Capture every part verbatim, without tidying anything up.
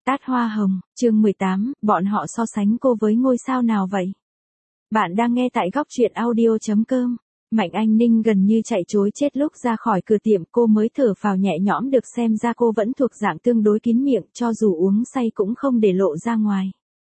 Tát hoa hồng, chương mười tám, bọn họ so sánh cô với ngôi sao nào vậy? Bạn đang nghe tại góc truyện audio chấm com. Mạnh Anh Ninh gần như chạy trối chết lúc ra khỏi cửa tiệm, cô mới thở phào nhẹ nhõm được xem ra cô vẫn thuộc dạng tương đối kín miệng, cho dù uống say cũng không để lộ ra ngoài.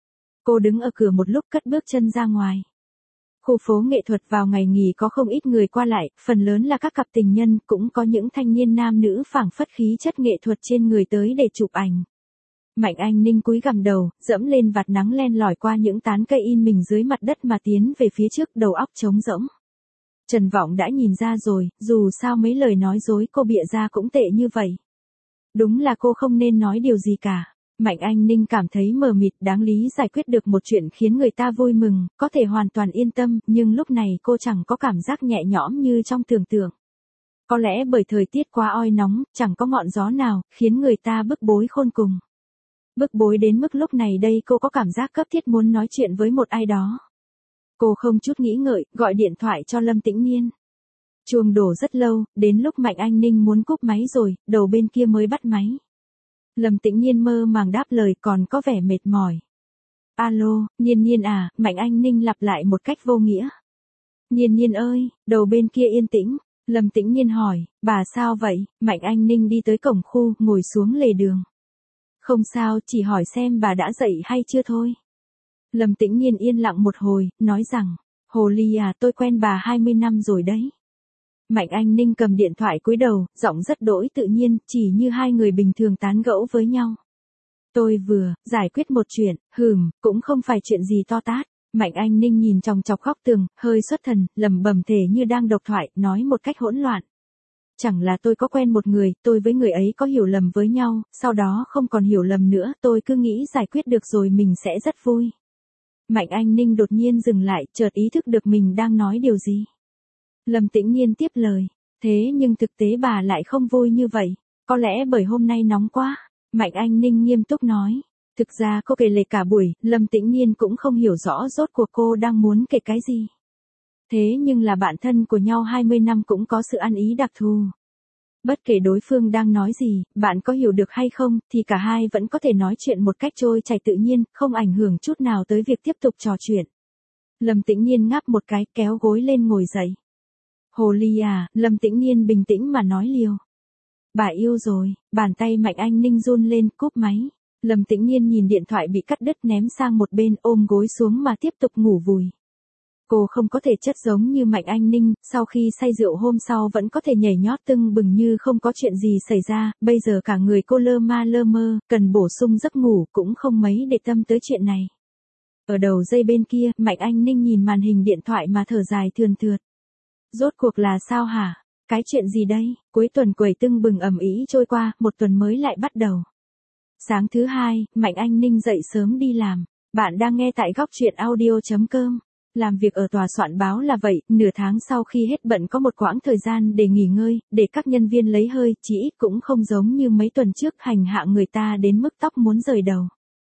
Cô đứng ở cửa một lúc cất bước chân ra ngoài. Khu phố nghệ thuật vào ngày nghỉ có không ít người qua lại, phần lớn là các cặp tình nhân, cũng có những thanh niên nam nữ phảng phất khí chất nghệ thuật trên người tới để chụp ảnh. Mạnh Anh Ninh cúi gằm đầu, dẫm lên vạt nắng len lỏi qua những tán cây in mình dưới mặt đất mà tiến về phía trước, đầu óc trống rỗng. Trần Vọng đã nhìn ra rồi, dù sao mấy lời nói dối cô bịa ra cũng tệ như vậy. Đúng là cô không nên nói điều gì cả. Mạnh Anh Ninh cảm thấy mờ mịt, đáng lý giải quyết được một chuyện khiến người ta vui mừng, có thể hoàn toàn yên tâm, nhưng lúc này cô chẳng có cảm giác nhẹ nhõm như trong tưởng tượng. Có lẽ bởi thời tiết quá oi nóng, chẳng có ngọn gió nào, khiến người ta bức bối khôn cùng. Bức bối đến mức lúc này đây cô có cảm giác cấp thiết muốn nói chuyện với một ai đó. Cô không chút nghĩ ngợi, gọi điện thoại cho Lâm Tĩnh Niên. Chuông đổ rất lâu, đến lúc Mạnh Anh Ninh muốn cúp máy rồi, đầu bên kia mới bắt máy. Lâm Tĩnh Niên mơ màng đáp lời, còn có vẻ mệt mỏi. Alo, Nhiên Nhiên à, Mạnh Anh Ninh lặp lại một cách vô nghĩa. Nhiên Nhiên ơi, đầu bên kia yên tĩnh. Lâm Tĩnh Niên hỏi, bà sao vậy? Mạnh Anh Ninh đi tới cổng khu, ngồi xuống lề đường. Không sao, chỉ hỏi xem bà đã dậy hay chưa thôi. Lâm Tĩnh Niên yên lặng một hồi, nói rằng, Hồ Ly à, tôi quen bà hai mươi năm rồi đấy. Mạnh Anh Ninh cầm điện thoại cúi đầu, giọng rất đỗi tự nhiên, chỉ như hai người bình thường tán gẫu với nhau. Tôi vừa giải quyết một chuyện, hừm, cũng không phải chuyện gì to tát. Mạnh Anh Ninh nhìn chòng chọc góc tường, hơi xuất thần, lẩm bẩm thể như đang độc thoại, nói một cách hỗn loạn. Chẳng là tôi có quen một người, tôi với người ấy có hiểu lầm với nhau, sau đó không còn hiểu lầm nữa, tôi cứ nghĩ giải quyết được rồi mình sẽ rất vui. Mạnh Anh Ninh đột nhiên dừng lại, chợt ý thức được mình đang nói điều gì. Lâm Tĩnh Niên tiếp lời, thế nhưng thực tế bà lại không vui như vậy, có lẽ bởi hôm nay nóng quá. Mạnh Anh Ninh nghiêm túc nói, thực ra cô kể lể cả buổi, Lâm Tĩnh Niên cũng không hiểu rõ rốt cuộc cô đang muốn kể cái gì. Thế nhưng là bạn thân của nhau hai mươi năm cũng có sự ăn ý đặc thù. Bất kể đối phương đang nói gì, bạn có hiểu được hay không, thì cả hai vẫn có thể nói chuyện một cách trôi chảy tự nhiên, không ảnh hưởng chút nào tới việc tiếp tục trò chuyện. Lâm Tĩnh Niên ngáp một cái, kéo gối lên ngồi dậy. Hồ Ly à, Lâm Tĩnh Niên bình tĩnh mà nói liều. Bà yêu rồi, bàn tay Mạnh Anh Ninh run lên, cúp máy. Lâm Tĩnh Niên nhìn điện thoại bị cắt đứt ném sang một bên, ôm gối xuống mà tiếp tục ngủ vùi. Cô không có thể chất giống như Mạnh Anh Ninh, sau khi say rượu hôm sau vẫn có thể nhảy nhót tưng bừng như không có chuyện gì xảy ra, bây giờ cả người cô lơ ma lơ mơ, cần bổ sung giấc ngủ cũng không mấy để tâm tới chuyện này. Ở đầu dây bên kia, Mạnh Anh Ninh nhìn màn hình điện thoại mà thở dài thườn thượt. Rốt cuộc là sao hả? Cái chuyện gì đây? Cuối tuần quẩy tưng bừng ầm ĩ trôi qua, một tuần mới lại bắt đầu. Sáng thứ hai, Mạnh Anh Ninh dậy sớm đi làm. Bạn đang nghe tại góc truyện audio chấm com. Làm việc ở tòa soạn báo là vậy, nửa tháng sau khi hết bận có một quãng thời gian để nghỉ ngơi, để các nhân viên lấy hơi, chỉ ít cũng không giống như mấy tuần trước hành hạ người ta đến mức tóc muốn rời đầu.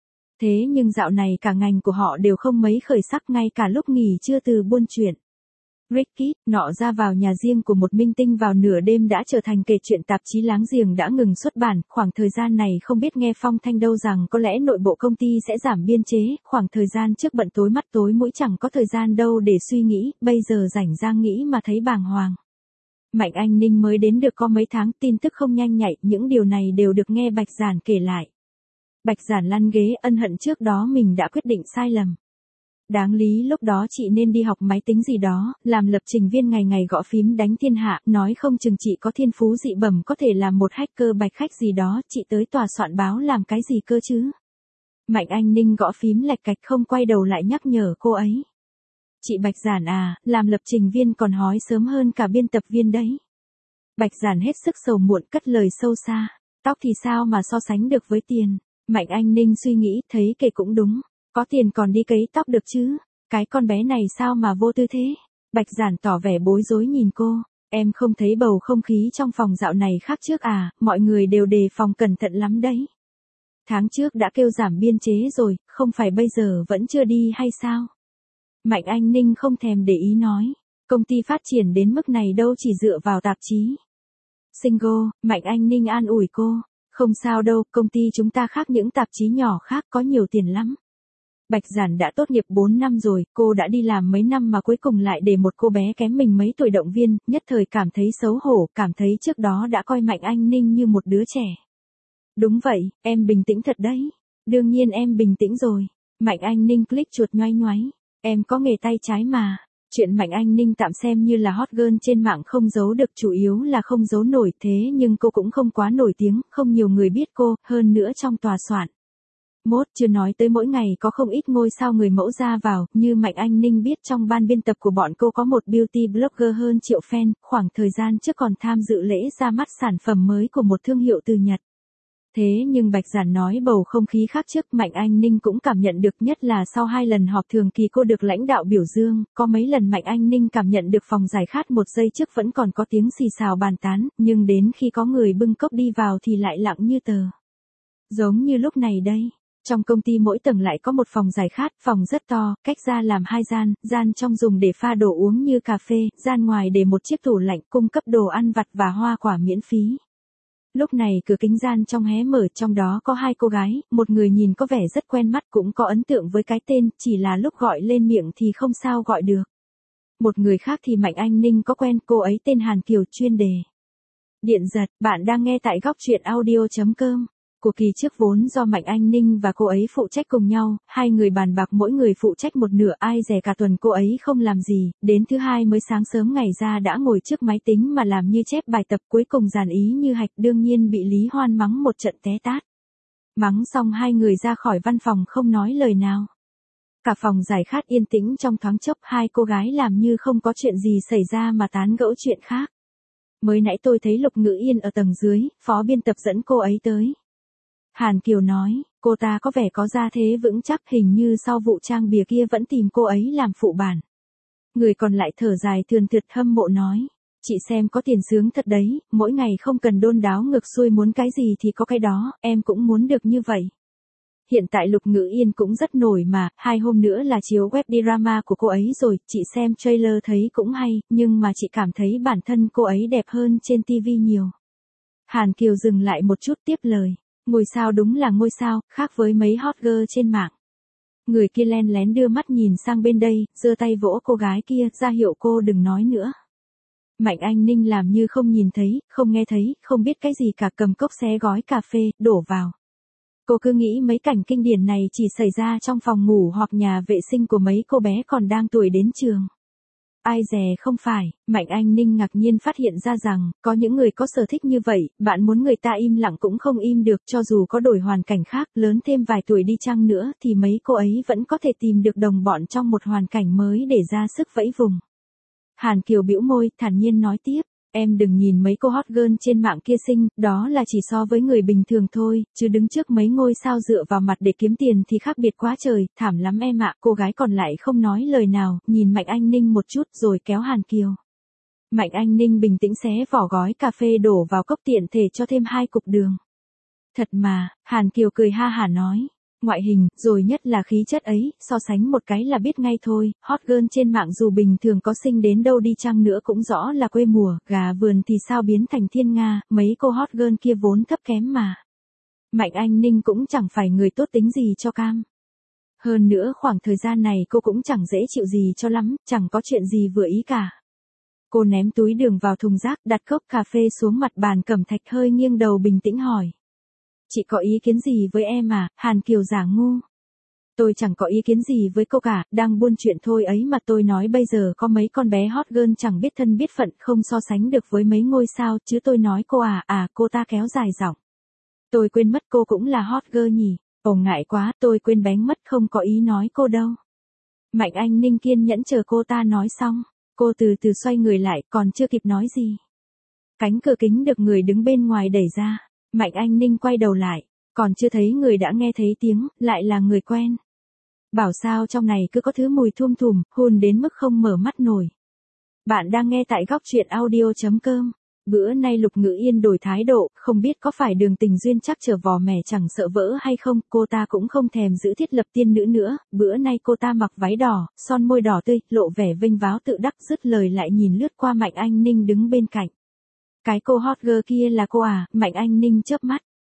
Thế nhưng dạo này cả ngành của họ đều không mấy khởi sắc, ngay cả lúc nghỉ trưa từ buôn chuyện. Ricky, nọ ra vào nhà riêng của một minh tinh vào nửa đêm đã trở thành kể chuyện tạp chí láng giềng đã ngừng xuất bản, khoảng thời gian này không biết nghe phong thanh đâu rằng có lẽ nội bộ công ty sẽ giảm biên chế, khoảng thời gian trước bận tối mắt tối mũi chẳng có thời gian đâu để suy nghĩ, bây giờ rảnh rang nghĩ mà thấy bàng hoàng. Mạnh Anh Ninh mới đến được có mấy tháng, tin tức không nhanh nhạy, những điều này đều được nghe Bạch Giản kể lại. Bạch Giản lăn ghế ân hận trước đó mình đã quyết định sai lầm. Đáng lý lúc đó chị nên đi học máy tính gì đó, làm lập trình viên ngày ngày gõ phím đánh thiên hạ, nói không chừng chị có thiên phú dị bẩm có thể làm một hacker bạch khách gì đó, chị tới tòa soạn báo làm cái gì cơ chứ? Mạnh Anh Ninh gõ phím lạch cạch không quay đầu lại nhắc nhở cô ấy. Chị Bạch Giản à, làm lập trình viên còn hói sớm hơn cả biên tập viên đấy. Bạch Giản hết sức sầu muộn cất lời sâu xa, tóc thì sao mà so sánh được với tiền? Mạnh Anh Ninh suy nghĩ, thấy kể cũng đúng. Có tiền còn đi cấy tóc được chứ, cái con bé này sao mà vô tư thế? Bạch Giản tỏ vẻ bối rối nhìn cô, em không thấy bầu không khí trong phòng dạo này khác trước à, mọi người đều đề phòng cẩn thận lắm đấy. Tháng trước đã kêu giảm biên chế rồi, không phải bây giờ vẫn chưa đi hay sao? Mạnh Anh Ninh không thèm để ý nói, công ty phát triển đến mức này đâu chỉ dựa vào tạp chí. Single, Mạnh Anh Ninh an ủi cô, Không sao đâu, công ty chúng ta khác những tạp chí nhỏ khác, có nhiều tiền lắm. Bạch Giản đã tốt nghiệp bốn năm rồi, cô đã đi làm mấy năm mà cuối cùng lại để một cô bé kém mình mấy tuổi động viên, nhất thời cảm thấy xấu hổ, cảm thấy trước đó đã coi Mạnh Anh Ninh như một đứa trẻ. Đúng vậy, em bình tĩnh thật đấy. Đương nhiên em bình tĩnh rồi. Mạnh Anh Ninh click chuột nhoáy nhoáy. Em có nghề tay trái mà. Chuyện Mạnh Anh Ninh tạm xem như là hot girl trên mạng không giấu được, chủ yếu là không giấu nổi, thế nhưng cô cũng không quá nổi tiếng, không nhiều người biết cô, hơn nữa trong tòa soạn. Mốt chưa nói tới mỗi ngày có không ít ngôi sao người mẫu ra vào, như Mạnh Anh Ninh biết trong ban biên tập của bọn cô có một beauty blogger hơn triệu fan, khoảng thời gian trước còn tham dự lễ ra mắt sản phẩm mới của một thương hiệu từ Nhật. Thế nhưng Bạch Giản nói bầu không khí khác trước, Mạnh Anh Ninh cũng cảm nhận được, nhất là sau hai lần họp thường kỳ cô được lãnh đạo biểu dương, có mấy lần Mạnh Anh Ninh cảm nhận được phòng giải khát một giây trước vẫn còn có tiếng xì xào bàn tán, nhưng đến khi có người bưng cốc đi vào thì lại lặng như tờ. Giống như lúc này đây. Trong công ty mỗi tầng lại có một phòng giải khát, phòng rất to, cách ra làm hai gian, gian trong dùng để pha đồ uống như cà phê, gian ngoài để một chiếc tủ lạnh cung cấp đồ ăn vặt và hoa quả miễn phí. Lúc này cửa kính gian trong hé mở, trong đó có hai cô gái, một người nhìn có vẻ rất quen mắt, cũng có ấn tượng với cái tên, chỉ là lúc gọi lên miệng thì không sao gọi được. Một người khác thì Mạnh Anh Ninh có quen, cô ấy tên Hàn Kiều, chuyên đề điện giật. Bạn đang nghe tại góc truyện audio chấm com. Cuộc kỳ trước vốn do Mạnh Anh Ninh và cô ấy phụ trách cùng nhau, hai người bàn bạc mỗi người phụ trách một nửa, ai dè cả tuần cô ấy không làm gì, đến thứ hai mới sáng sớm ngày ra đã ngồi trước máy tính mà làm như chép bài tập, cuối cùng dàn ý như hạch, đương nhiên bị Lý Hoan mắng một trận té tát. Mắng xong hai người ra khỏi văn phòng không nói lời nào. Cả phòng giải khát yên tĩnh trong thoáng chốc, hai cô gái làm như không có chuyện gì xảy ra mà tán gẫu chuyện khác. Mới nãy tôi thấy Lục Ngữ Yên ở tầng dưới, phó biên tập dẫn cô ấy tới. Hàn Kiều nói, cô ta có vẻ có gia thế vững chắc, hình như sau vụ trang bìa kia vẫn tìm cô ấy làm phụ bản. Người còn lại thở dài thườn thượt hâm mộ nói, chị xem có tiền sướng thật đấy, mỗi ngày không cần đôn đáo ngược xuôi, muốn cái gì thì có cái đó, em cũng muốn được như vậy. Hiện tại Lục Ngữ Yên cũng rất nổi mà, hai hôm nữa là chiếu web drama của cô ấy rồi, chị xem trailer thấy cũng hay, nhưng mà chị cảm thấy bản thân cô ấy đẹp hơn trên ti vi nhiều. Hàn Kiều dừng lại một chút tiếp lời. Ngôi sao đúng là ngôi sao, khác với mấy hot girl trên mạng. Người kia len lén đưa mắt nhìn sang bên đây, giơ tay vỗ cô gái kia, ra hiệu cô đừng nói nữa. Mạnh Anh Ninh làm như không nhìn thấy, không nghe thấy, không biết cái gì cả, cầm cốc xé gói cà phê, đổ vào. Cô cứ nghĩ mấy cảnh kinh điển này chỉ xảy ra trong phòng ngủ hoặc nhà vệ sinh của mấy cô bé còn đang tuổi đến trường. Ai dè không phải, Mạnh Anh Ninh ngạc nhiên phát hiện ra rằng, có những người có sở thích như vậy, bạn muốn người ta im lặng cũng không im được, cho dù có đổi hoàn cảnh khác, lớn thêm vài tuổi đi chăng nữa thì mấy cô ấy vẫn có thể tìm được đồng bọn trong một hoàn cảnh mới để ra sức vẫy vùng. Hàn Kiều bĩu môi, thản nhiên nói tiếp. Em đừng nhìn mấy cô hot girl trên mạng kia xinh, đó là chỉ so với người bình thường thôi, chứ đứng trước mấy ngôi sao dựa vào mặt để kiếm tiền thì khác biệt quá trời, thảm lắm em ạ. Cô gái còn lại không nói lời nào, nhìn Mạnh Anh Ninh một chút rồi kéo Hàn Kiều. Mạnh Anh Ninh bình tĩnh xé vỏ gói cà phê đổ vào cốc, tiện thể cho thêm hai cục đường. Thật mà, Hàn Kiều cười ha hả nói. Ngoại hình, rồi nhất là khí chất ấy, so sánh một cái là biết ngay thôi, hot girl trên mạng dù bình thường có xinh đến đâu đi chăng nữa cũng rõ là quê mùa, gà vườn thì sao biến thành thiên nga, mấy cô hot girl kia vốn thấp kém mà. Mạnh Anh Ninh cũng chẳng phải người tốt tính gì cho cam. Hơn nữa khoảng thời gian này cô cũng chẳng dễ chịu gì cho lắm, chẳng có chuyện gì vừa ý cả. Cô ném túi đường vào thùng rác, đặt cốc cà phê xuống mặt bàn cẩm thạch, hơi nghiêng đầu bình tĩnh hỏi. Chị có ý kiến gì với em à? Hàn Kiều giả ngu. Tôi chẳng có ý kiến gì với cô cả, đang buôn chuyện thôi ấy mà. Tôi nói bây giờ có mấy con bé hot girl chẳng biết thân biết phận, không so sánh được với mấy ngôi sao, chứ tôi nói cô à, à, cô ta kéo dài giọng. Tôi quên mất cô cũng là hot girl nhỉ. Ồ ngại quá, tôi quên bén mất, không có ý nói cô đâu. Mạnh Anh Ninh kiên nhẫn chờ cô ta nói xong, cô từ từ xoay người lại, còn chưa kịp nói gì. Cánh cửa kính được người đứng bên ngoài đẩy ra. Mạnh Anh Ninh quay đầu lại, còn chưa thấy người đã nghe thấy tiếng, lại là người quen. Bảo sao trong này cứ có thứ mùi thum thùm, hôn đến mức không mở mắt nổi. Bạn đang nghe tại góc truyện audio chấm com. Bữa nay Lục Ngữ Yên đổi thái độ, không biết có phải Đường Tình Duyên chắc trở vò mẻ chẳng sợ vỡ hay không, cô ta cũng không thèm giữ thiết lập tiên nữ nữa, bữa nay cô ta mặc váy đỏ, son môi đỏ tươi, lộ vẻ vênh váo tự đắc, dứt lời lại nhìn lướt qua Mạnh Anh Ninh đứng bên cạnh. Cái cô hot girl kia là cô à? Mạnh Anh Ninh chớp mắt.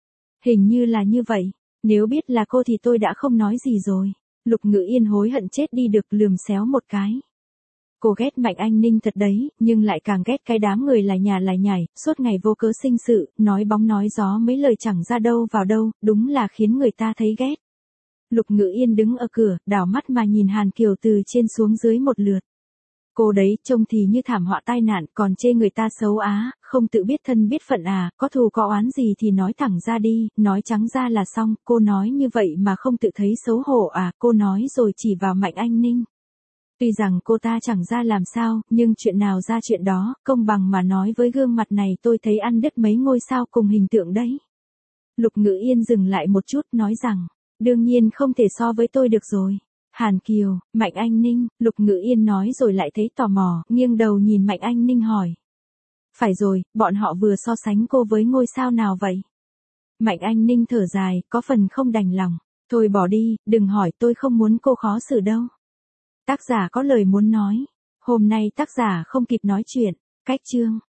Hình như là như vậy. Nếu biết là cô thì tôi đã không nói gì rồi. Lục Ngữ Yên hối hận chết đi được, lườm xéo một cái. Cô ghét Mạnh Anh Ninh thật đấy, nhưng lại càng ghét cái đám người lại nhà lại nhảy, suốt ngày vô cớ sinh sự, nói bóng nói gió mấy lời chẳng ra đâu vào đâu, đúng là khiến người ta thấy ghét. Lục Ngữ Yên đứng ở cửa, đảo mắt mà nhìn Hàn Kiều từ trên xuống dưới một lượt. Cô đấy trông thì như thảm họa tai nạn, còn chê người ta xấu á, không tự biết thân biết phận à, có thù có oán gì thì nói thẳng ra đi, nói trắng ra là xong, cô nói như vậy mà không tự thấy xấu hổ à, cô nói rồi chỉ vào Mạnh Anh Ninh. Tuy rằng cô ta chẳng ra làm sao, nhưng chuyện nào ra chuyện đó, công bằng mà nói với gương mặt này tôi thấy ăn đứt mấy ngôi sao cùng hình tượng đấy. Lục Ngữ Yên dừng lại một chút nói rằng, đương nhiên không thể so với tôi được rồi. Hàn Kiều, Mạnh Anh Ninh, Lục Ngữ Yên nói rồi lại thấy tò mò, nghiêng đầu nhìn Mạnh Anh Ninh hỏi. Phải rồi, bọn họ vừa so sánh cô với ngôi sao nào vậy? Mạnh Anh Ninh thở dài, có phần không đành lòng. Thôi bỏ đi, đừng hỏi, tôi không muốn cô khó xử đâu. Tác giả có lời muốn nói. Hôm nay tác giả không kịp nói chuyện. Cách chương.